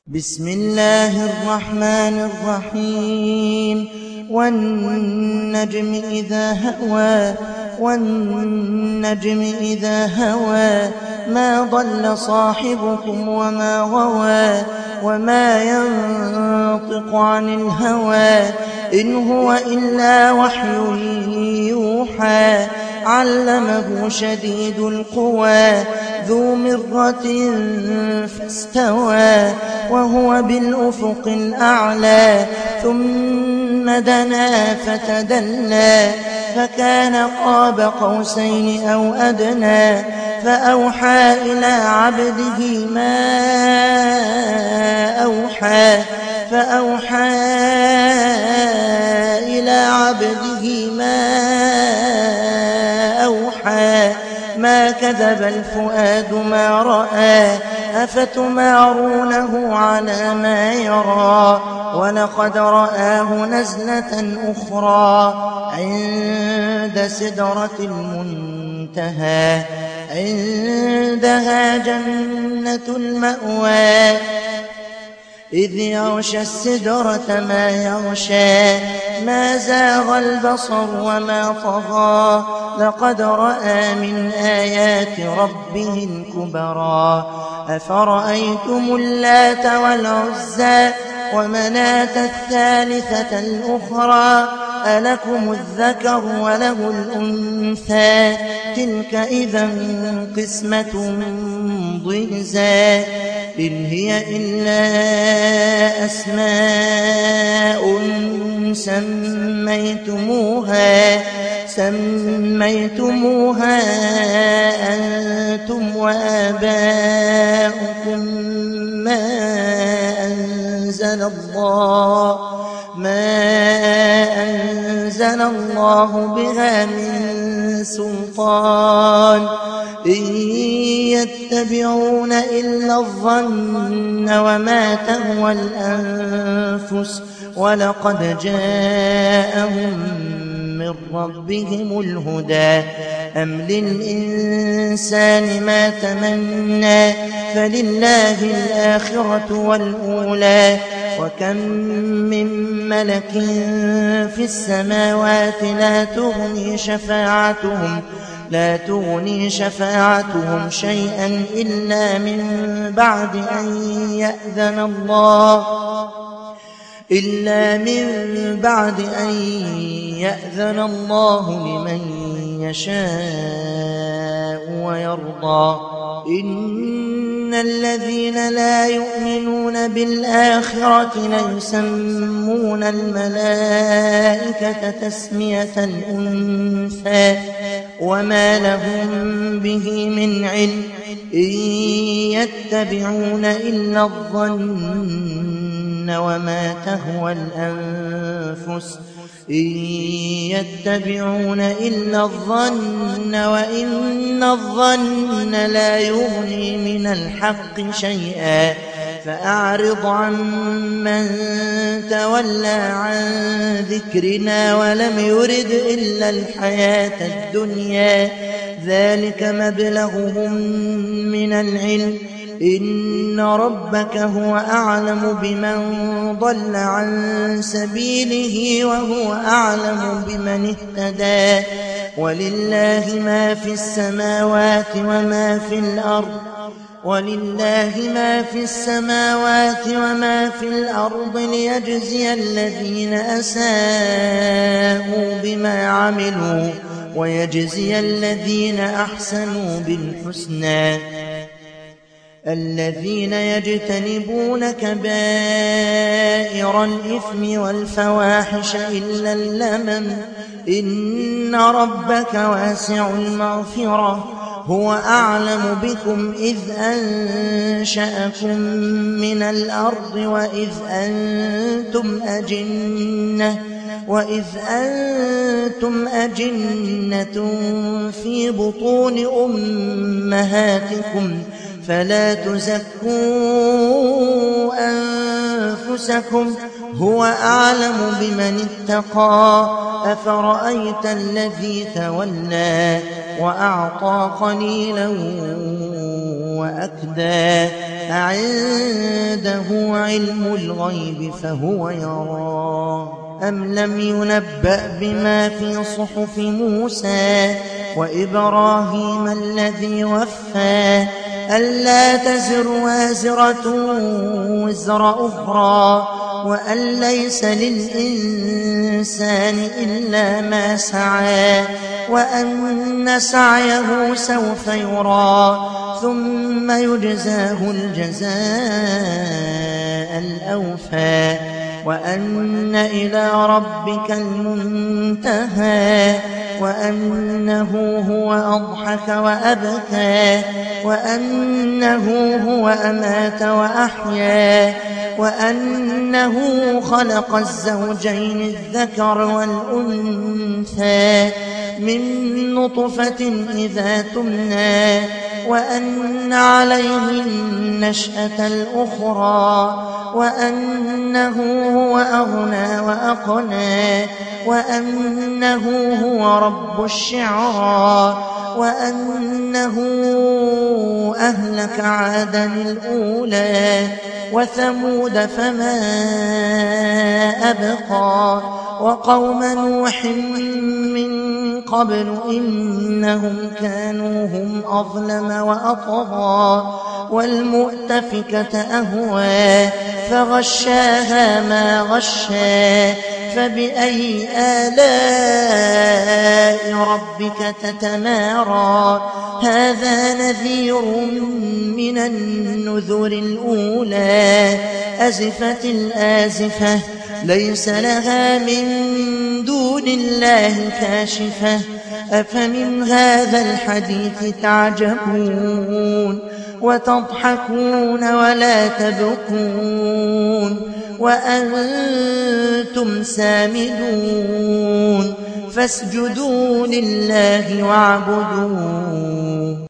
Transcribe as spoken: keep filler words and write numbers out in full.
بسم الله الرحمن الرحيم والنجم إذا هوى والنجم إذا هوى ما ضل صاحبكم وما غوى وما ينطق عن الهوى إن هو إلا وحي يوحى علمه شديد القوى ذو مرة فاستوى وهو بالأفق الأعلى ثم دنا فتدلى فكان قاب قوسين أو أدنى فأوحى إلى عبده ما أوحى فأوحى إلى عبده ما أوحى ما كذب الفؤاد ما رأى أفتمارونه على ما يرى ولقد رآه نزلة أخرى عند سدرة المنتهى عندها جنة المأوى إذ يغشى السدرة ما يغشى ما زاغ البصر وما طغى لقد رأى من آيات ربه الكبرى أفرأيتم اللات والعزى ومناة الثالثة الأخرى ألكم الذكر وله الأنثى تلك إذا قسمة ضيزى إن هي إلا أسماء سميتموها سميتموها أنتم وآباؤكم ما أنزل الله ما أنزل الله بها من سلطان إن يتبعون إلا الظن وما تهوى الأنفس ولقد جاءهم من ربهم الهدى أم للإنسان ما تمنى فلله الآخرة والأولى وكم من ملك في السماوات لا تغني شفاعتهم لا تغني شفاعتهم شيئا إلا من بعد أن يأذن الله إلا من بعد أن يأذن الله لمن يشاء ويرضى إن الذين لا يؤمنون بالآخرة ليسمون الملائكة تسمية الأنثى وما لهم به من علم إن يتبعون إلا الظن وما تهوى الأنفس إن يتبعون إلا الظن وإن الظن لا يغني من الحق شيئا فأعرض عن من تولى عن ذكرنا ولم يرد إلا الحياة الدنيا ذلك مبلغهم من العلم إن ربك هو أعلم بمن ضل عن سبيله وهو أعلم بمن اهتدى ولله ما في السماوات وما في الأرض ولله ما في السماوات وما في الأرض ليجزي الذين أساءوا بما عملوا ويجزي الذين أحسنوا بالحسنى الذين يجتنبون كبائر الإثم والفواحش إلا اللمم إن ربك واسع المغفرة هو أعلم بكم إذ أنشأكم من الأرض وإذ أنتم أجنة وإذ أنتم أجنة في بطون أمهاتكم فلا تزكوا أنفسكم هو أعلم بمن اتقى أفرأيت الذي تولى وأعطى قليلا وأكدى أعنده علم الغيب فهو يرى أم لم ينبأ بما في صحف موسى وإبراهيم الذي وفى ألا تزر وازرة وزر أخرى وأن ليس للإنسان إلا ما سعى وأن سعيه سوف يرى ثم يجزاه الجزاء الأوفى وأن إلى ربك المنتهى وأنه هو أضحك وأبكى وأنه هو أمات وأحيا وأنه خلق الزوجين الذكر والأنثى من نطفة إذا تمنى وأن عليه النشأة الأخرى وأنه هو أغنى وأقنى وأنه هو رب الشعرى وأنه أهلك عادا الأولى وثمود فما أبقى وقوم نوح من قبل إنهم كانوا هم أظلم وأطغى والمؤتفكة أهوى فغشاها ما غشى فبأي آلاء ربك تتمارى هذا نذير من النذر الأولى أزفت الآزفة ليس لها من دون الله كاشفة أفمن هذا الحديث تعجبون وتضحكون ولا تبكون وأنتم سامدون فاسجدوا لله واعبدوا